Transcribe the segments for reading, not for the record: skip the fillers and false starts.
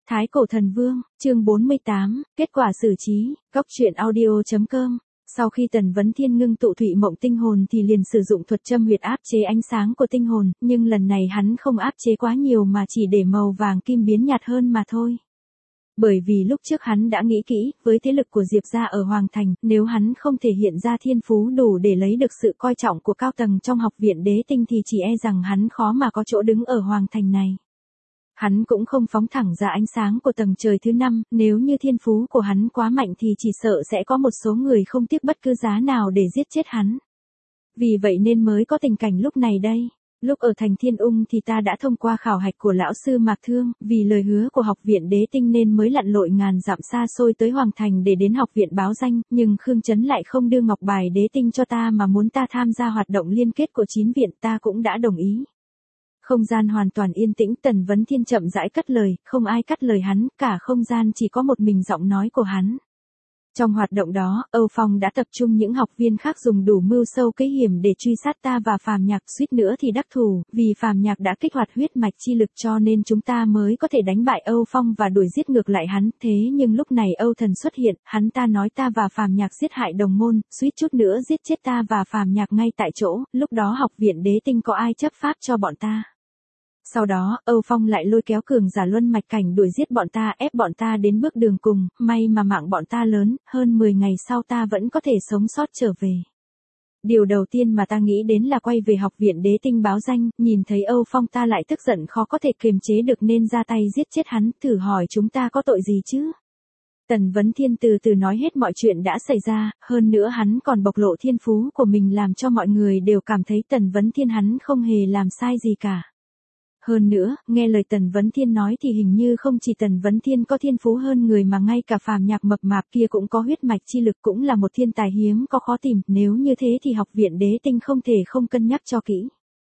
Thái Cổ Thần Vương, chương 48, kết quả xử trí, góc truyện audio.com. Sau khi Tần Vấn Thiên ngưng tụ Thụy Mộng tinh hồn thì liền sử dụng thuật châm huyệt áp chế ánh sáng của tinh hồn, nhưng lần này hắn không áp chế quá nhiều mà chỉ để màu vàng kim biến nhạt hơn mà thôi. Bởi vì lúc trước hắn đã nghĩ kỹ, với thế lực của Diệp gia ở Hoàng Thành, nếu hắn không thể hiện ra thiên phú đủ để lấy được sự coi trọng của cao tầng trong học viện đế tinh thì chỉ e rằng hắn khó mà có chỗ đứng ở Hoàng Thành này. Hắn cũng không phóng thẳng ra ánh sáng của tầng trời thứ 5, nếu như thiên phú của hắn quá mạnh thì chỉ sợ sẽ có một số người không tiếc bất cứ giá nào để giết chết hắn. Vì vậy nên mới có tình cảnh lúc này đây. Lúc ở thành Thiên Ung thì ta đã thông qua khảo hạch của lão sư Mạc Thương, vì lời hứa của học viện đế tinh nên mới lặn lội ngàn dặm xa xôi tới Hoàng Thành để đến học viện báo danh, nhưng Khương Chấn lại không đưa ngọc bài đế tinh cho ta mà muốn ta tham gia hoạt động liên kết của 9 viện, ta cũng đã đồng ý. Không gian hoàn toàn yên tĩnh, Tần Vấn Thiên chậm rãi cất lời, không ai cắt lời hắn, cả không gian chỉ có một mình giọng nói của hắn. Trong hoạt động đó, Âu Phong đã tập trung những học viên khác dùng đủ mưu sâu kế hiểm để truy sát ta và Phàm Nhạc, suýt nữa thì đắc thủ, vì Phàm Nhạc đã kích hoạt huyết mạch chi lực cho nên chúng ta mới có thể đánh bại Âu Phong và đuổi giết ngược lại hắn, thế nhưng lúc này Âu Thần xuất hiện, hắn ta nói ta và Phàm Nhạc giết hại đồng môn, suýt chút nữa giết chết ta và Phàm Nhạc ngay tại chỗ, lúc đó học viện đế tinh có ai chấp pháp cho bọn ta. Sau đó, Âu Phong lại lôi kéo cường giả luân mạch cảnh đuổi giết bọn ta, ép bọn ta đến bước đường cùng, may mà mạng bọn ta lớn, hơn 10 ngày sau ta vẫn có thể sống sót trở về. Điều đầu tiên mà ta nghĩ đến là quay về học viện đế tinh báo danh, nhìn thấy Âu Phong ta lại tức giận khó có thể kiềm chế được nên ra tay giết chết hắn, thử hỏi chúng ta có tội gì chứ? Tần Vấn Thiên từ từ nói hết mọi chuyện đã xảy ra, hơn nữa hắn còn bộc lộ thiên phú của mình làm cho mọi người đều cảm thấy Tần Vấn Thiên hắn không hề làm sai gì cả. Hơn nữa, nghe lời Tần Vấn Thiên nói thì hình như không chỉ Tần Vấn Thiên có thiên phú hơn người mà ngay cả Phàm Nhạc mập mạp kia cũng có huyết mạch chi lực, cũng là một thiên tài hiếm có khó tìm, nếu như thế thì học viện đế tinh không thể không cân nhắc cho kỹ.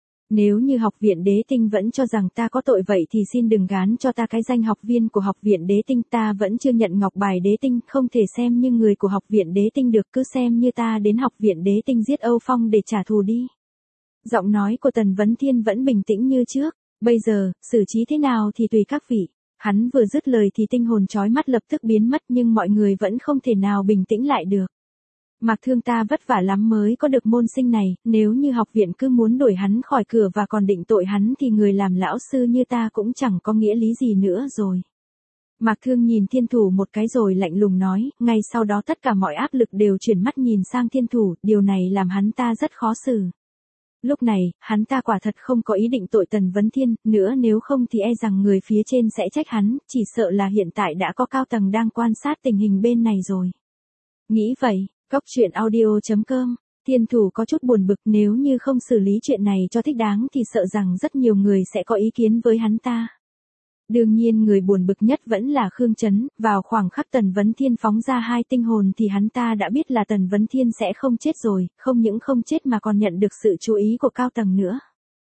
Nếu như học viện đế tinh vẫn cho rằng ta có tội vậy thì xin đừng gán cho ta cái danh học viên của học viện đế tinh, ta vẫn chưa nhận ngọc bài đế tinh, không thể xem như người của học viện đế tinh được, cứ xem như ta đến học viện đế tinh giết Âu Phong để trả thù đi. Giọng nói của Tần Vấn Thiên vẫn bình tĩnh như trước. Bây giờ, xử trí thế nào thì tùy các vị. Hắn vừa dứt lời thì tinh hồn chói mắt lập tức biến mất nhưng mọi người vẫn không thể nào bình tĩnh lại được. Mạc Thương ta vất vả lắm mới có được môn sinh này, nếu như học viện cứ muốn đuổi hắn khỏi cửa và còn định tội hắn thì người làm lão sư như ta cũng chẳng có nghĩa lý gì nữa rồi. Mạc Thương nhìn Thiên Thủ một cái rồi lạnh lùng nói, ngay sau đó tất cả mọi áp lực đều chuyển mắt nhìn sang Thiên Thủ, điều này làm hắn ta rất khó xử. Lúc này, hắn ta quả thật không có ý định tội Tần Vấn Thiên, nữa nếu không thì e rằng người phía trên sẽ trách hắn, chỉ sợ là hiện tại đã có cao tầng đang quan sát tình hình bên này rồi. Nghĩ vậy, góc truyện audio.com, Thiên Thủ có chút buồn bực, nếu như không xử lý chuyện này cho thích đáng thì sợ rằng rất nhiều người sẽ có ý kiến với hắn ta. Đương nhiên người buồn bực nhất vẫn là Khương Chấn, vào khoảng khắc Tần Vấn Thiên phóng ra 2 tinh hồn thì hắn ta đã biết là Tần Vấn Thiên sẽ không chết rồi, không những không chết mà còn nhận được sự chú ý của cao tầng nữa.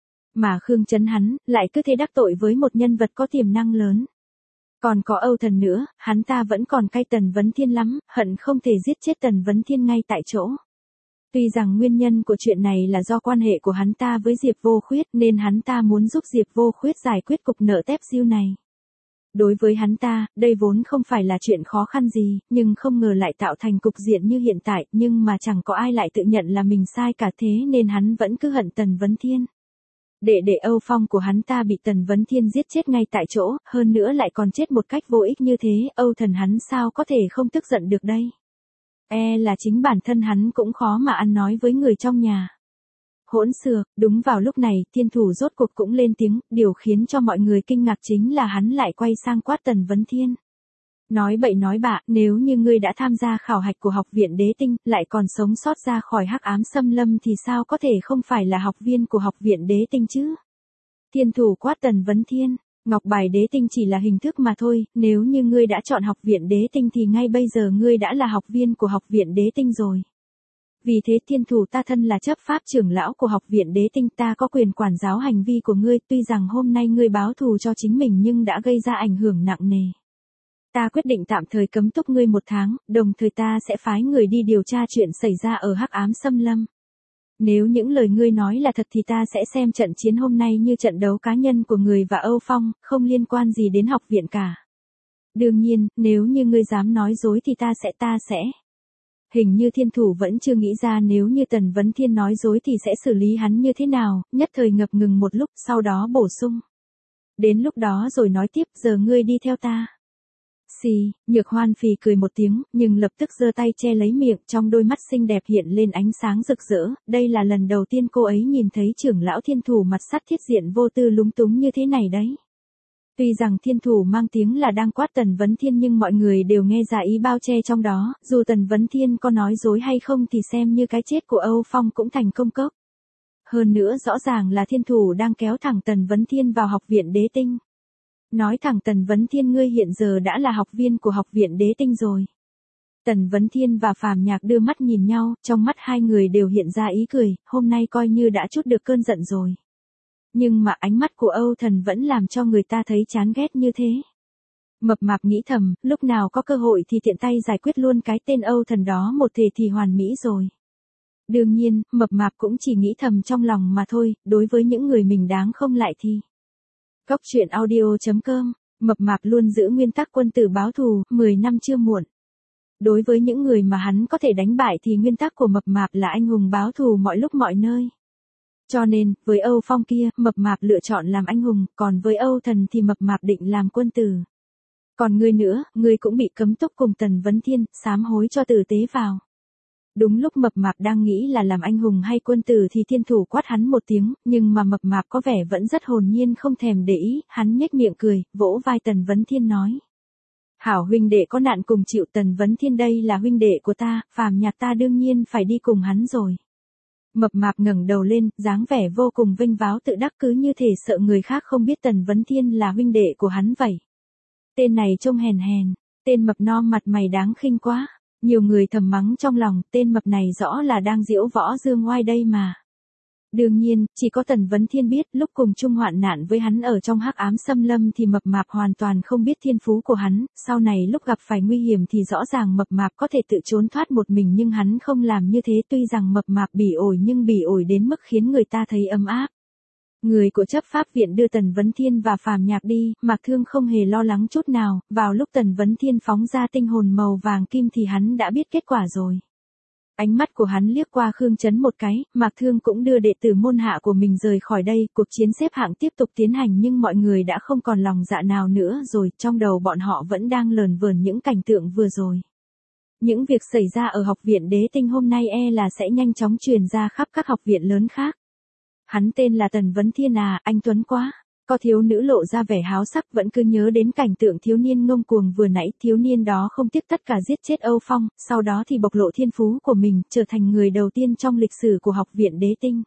Mà Khương Chấn hắn, lại cứ thế đắc tội với một nhân vật có tiềm năng lớn. Còn có Âu Thần nữa, hắn ta vẫn còn cay Tần Vấn Thiên lắm, hận không thể giết chết Tần Vấn Thiên ngay tại chỗ. Tuy rằng nguyên nhân của chuyện này là do quan hệ của hắn ta với Diệp Vô Khuyết nên hắn ta muốn giúp Diệp Vô Khuyết giải quyết cục nợ tép diêu này. Đối với hắn ta, đây vốn không phải là chuyện khó khăn gì, nhưng không ngờ lại tạo thành cục diện như hiện tại, nhưng mà chẳng có ai lại tự nhận là mình sai cả, thế nên hắn vẫn cứ hận Tần Vấn Thiên. Để Âu Phong của hắn ta bị Tần Vấn Thiên giết chết ngay tại chỗ, hơn nữa lại còn chết một cách vô ích như thế, Âu Thần hắn sao có thể không tức giận được đây. E là chính bản thân hắn cũng khó mà ăn nói với người trong nhà. Hỗn xược, đúng vào lúc này, Thiên Thủ rốt cuộc cũng lên tiếng, điều khiến cho mọi người kinh ngạc chính là hắn lại quay sang quát Tần Vấn Thiên. Nói bậy nói bạ, nếu như ngươi đã tham gia khảo hạch của học viện đế tinh, lại còn sống sót ra khỏi hắc ám xâm lâm thì sao có thể không phải là học viên của học viện đế tinh chứ? Thiên Thủ quát Tần Vấn Thiên. Ngọc bài đế tinh chỉ là hình thức mà thôi, nếu như ngươi đã chọn học viện đế tinh thì ngay bây giờ ngươi đã là học viên của học viện đế tinh rồi. Vì thế Thiên Thủ ta thân là chấp pháp trưởng lão của học viện đế tinh, ta có quyền quản giáo hành vi của ngươi, tuy rằng hôm nay ngươi báo thù cho chính mình nhưng đã gây ra ảnh hưởng nặng nề. Ta quyết định tạm thời cấm túc ngươi 1 tháng, đồng thời ta sẽ phái người đi điều tra chuyện xảy ra ở hắc ám xâm lâm. Nếu những lời ngươi nói là thật thì ta sẽ xem trận chiến hôm nay như trận đấu cá nhân của người và Âu Phong, không liên quan gì đến học viện cả. Đương nhiên, nếu như ngươi dám nói dối thì ta sẽ. Hình như thiên thủ vẫn chưa nghĩ ra nếu như Tần Vấn Thiên nói dối thì sẽ xử lý hắn như thế nào, nhất thời ngập ngừng một lúc sau đó bổ sung. Đến lúc đó rồi nói tiếp, giờ ngươi đi theo ta. Xì, Nhược Hoan phì cười một tiếng, nhưng lập tức giơ tay che lấy miệng, trong đôi mắt xinh đẹp hiện lên ánh sáng rực rỡ, đây là lần đầu tiên cô ấy nhìn thấy trưởng lão thiên thủ mặt sắt thiết diện vô tư lúng túng như thế này đấy. Tuy rằng thiên thủ mang tiếng là đang quát Tần Vấn Thiên nhưng mọi người đều nghe ra ý bao che trong đó, dù Tần Vấn Thiên có nói dối hay không thì xem như cái chết của Âu Phong cũng thành công cốc. Hơn nữa rõ ràng là thiên thủ đang kéo thẳng Tần Vấn Thiên vào học viện đế tinh. Nói thẳng Tần Vấn Thiên ngươi hiện giờ đã là học viên của học viện đế tinh rồi. Tần Vấn Thiên và Phàm Nhạc đưa mắt nhìn nhau, trong mắt hai người đều hiện ra ý cười, hôm nay coi như đã trút được cơn giận rồi. Nhưng mà ánh mắt của Âu Thần vẫn làm cho người ta thấy chán ghét như thế. Mập mạp nghĩ thầm, lúc nào có cơ hội thì tiện tay giải quyết luôn cái tên Âu Thần đó một thể thì hoàn mỹ rồi. Đương nhiên, mập mạp cũng chỉ nghĩ thầm trong lòng mà thôi, đối với những người mình đáng không lại thì. Góc truyện audio.com, mập mạp luôn giữ nguyên tắc quân tử báo thù, 10 năm chưa muộn. Đối với những người mà hắn có thể đánh bại thì nguyên tắc của mập mạp là anh hùng báo thù mọi lúc mọi nơi. Cho nên, với Âu Phong kia, mập mạp lựa chọn làm anh hùng, còn với Âu Thần thì mập mạp định làm quân tử. Còn ngươi nữa, ngươi cũng bị cấm túc cùng Tần Vấn Thiên, sám hối cho tử tế vào. Đúng lúc mập mạp đang nghĩ là làm anh hùng hay quân tử thì thiên thủ quát hắn một tiếng, nhưng mà mập mạp có vẻ vẫn rất hồn nhiên không thèm để ý, hắn nhếch miệng cười, vỗ vai Tần Vấn Thiên nói. Hảo huynh đệ có nạn cùng chịu, Tần Vấn Thiên đây là huynh đệ của ta, Phàm Nhạc ta đương nhiên phải đi cùng hắn rồi. Mập mạp ngẩng đầu lên, dáng vẻ vô cùng vênh váo tự đắc cứ như thể sợ người khác không biết Tần Vấn Thiên là huynh đệ của hắn vậy. Tên này trông hèn hèn, tên mập no mặt mày đáng khinh quá. Nhiều người thầm mắng trong lòng, tên mập này rõ là đang giễu võ dương oai đây mà. Đương nhiên, chỉ có Tần Vấn Thiên biết, lúc cùng chung hoạn nạn với hắn ở trong hắc ám xâm lâm thì mập mạp hoàn toàn không biết thiên phú của hắn, sau này lúc gặp phải nguy hiểm thì rõ ràng mập mạp có thể tự trốn thoát một mình nhưng hắn không làm như thế, tuy rằng mập mạp bỉ ổi nhưng bỉ ổi đến mức khiến người ta thấy ấm áp. Người của chấp pháp viện đưa Tần Vấn Thiên và Phàm Nhạc đi, Mạc Thương không hề lo lắng chút nào, vào lúc Tần Vấn Thiên phóng ra tinh hồn màu vàng kim thì hắn đã biết kết quả rồi. Ánh mắt của hắn liếc qua Khương Chấn một cái, Mạc Thương cũng đưa đệ tử môn hạ của mình rời khỏi đây, cuộc chiến xếp hạng tiếp tục tiến hành nhưng mọi người đã không còn lòng dạ nào nữa rồi, trong đầu bọn họ vẫn đang lờn vờn những cảnh tượng vừa rồi. Những việc xảy ra ở học viện đế tinh hôm nay là sẽ nhanh chóng truyền ra khắp các học viện lớn khác. Hắn tên là Tần Vấn Thiên à, anh tuấn quá. Có thiếu nữ lộ ra vẻ háo sắc vẫn cứ nhớ đến cảnh tượng thiếu niên ngông cuồng vừa nãy, thiếu niên đó không tiếc tất cả giết chết Âu Phong, sau đó thì bộc lộ thiên phú của mình, trở thành người đầu tiên trong lịch sử của học viện đế tinh.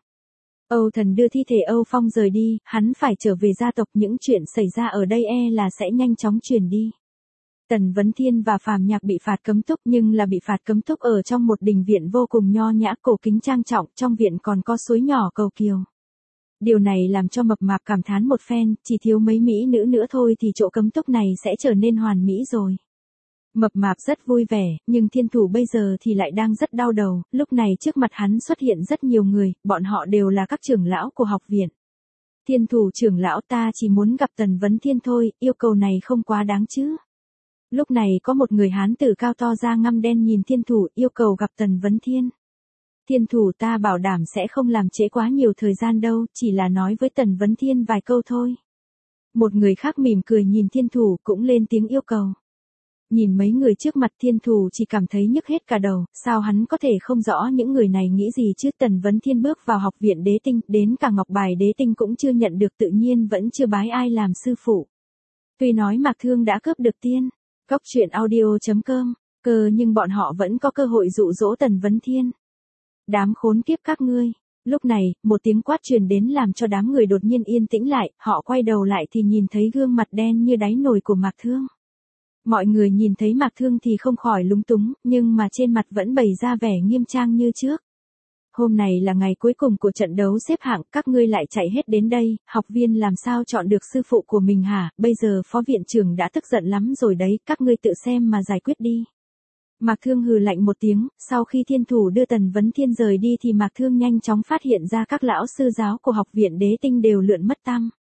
Âu Thần đưa thi thể Âu Phong rời đi, hắn phải trở về gia tộc, những chuyện xảy ra ở đây là sẽ nhanh chóng truyền đi. Tần Vấn Thiên và Phàm Nhạc bị phạt cấm túc nhưng là bị phạt cấm túc ở trong một đình viện vô cùng nho nhã cổ kính trang trọng, trong viện còn có suối nhỏ cầu kiều. Điều này làm cho mập mạp cảm thán một phen, chỉ thiếu mấy mỹ nữ nữa thôi thì chỗ cấm túc này sẽ trở nên hoàn mỹ rồi. Mập mạp rất vui vẻ, nhưng thiên thủ bây giờ thì lại đang rất đau đầu, lúc này trước mặt hắn xuất hiện rất nhiều người, bọn họ đều là các trưởng lão của học viện. Thiên thủ trưởng lão, ta chỉ muốn gặp Tần Vấn Thiên thôi, yêu cầu này không quá đáng chứ. Lúc này có một người hán tử cao to da ngăm đen nhìn thiên thủ, yêu cầu gặp Tần Vấn Thiên. Thiên thủ, ta bảo đảm sẽ không làm trễ quá nhiều thời gian đâu, chỉ là nói với Tần Vấn Thiên vài câu thôi. Một người khác mỉm cười nhìn thiên thủ cũng lên tiếng yêu cầu. Nhìn mấy người trước mặt thiên thủ chỉ cảm thấy nhức hết cả đầu, sao hắn có thể không rõ những người này nghĩ gì chứ. Tần Vấn Thiên bước vào học viện đế tinh, đến cả ngọc bài đế tinh cũng chưa nhận được, tự nhiên vẫn chưa bái ai làm sư phụ. Tuy nói Mạc Thương đã cướp được tiên, góc truyện audio.com, nhưng bọn họ vẫn có cơ hội dụ dỗ Tần Vấn Thiên. Đám khốn kiếp các ngươi. Lúc này, một tiếng quát truyền đến làm cho đám người đột nhiên yên tĩnh lại, họ quay đầu lại thì nhìn thấy gương mặt đen như đáy nồi của Mạc Thương. Mọi người nhìn thấy Mạc Thương thì không khỏi lúng túng, nhưng mà trên mặt vẫn bày ra vẻ nghiêm trang như trước. Hôm này là ngày cuối cùng của trận đấu xếp hạng, các ngươi lại chạy hết đến đây, học viên làm sao chọn được sư phụ của mình hả, bây giờ phó viện trưởng đã tức giận lắm rồi đấy, các ngươi tự xem mà giải quyết đi. Mạc Thương hừ lạnh một tiếng, sau khi thiên thủ đưa Tần Vấn Thiên rời đi thì Mạc Thương nhanh chóng phát hiện ra các lão sư giáo của học viện đế tinh đều lượn mất tăm.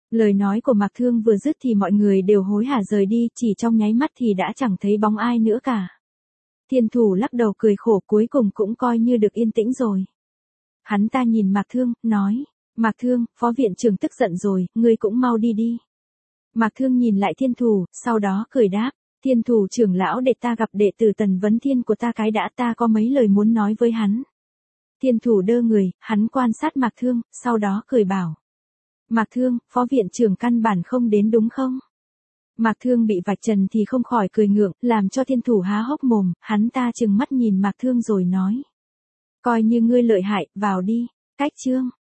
Lời nói của Mạc Thương vừa dứt thì mọi người đều hối hả rời đi, chỉ trong nháy mắt thì đã chẳng thấy bóng ai nữa cả. Thiên Thủ lắc đầu cười khổ, cuối cùng cũng coi như được yên tĩnh rồi. Hắn ta nhìn Mạc Thương, nói, Mạc Thương, phó viện trưởng tức giận rồi, ngươi cũng mau đi đi. Mạc Thương nhìn lại Thiên Thủ, sau đó cười đáp, Thiên Thủ trưởng lão để ta gặp đệ tử Tần Vấn Thiên của ta cái đã, ta có mấy lời muốn nói với hắn. Thiên Thủ đơ người, hắn quan sát Mạc Thương, sau đó cười bảo. Mạc Thương, phó viện trưởng căn bản không đến đúng không? Mạc Thương bị vạch trần thì không khỏi cười ngượng, làm cho Thiên Thủ há hốc mồm, hắn ta trừng mắt nhìn Mạc Thương rồi nói. Coi như ngươi lợi hại, vào đi, cách chương.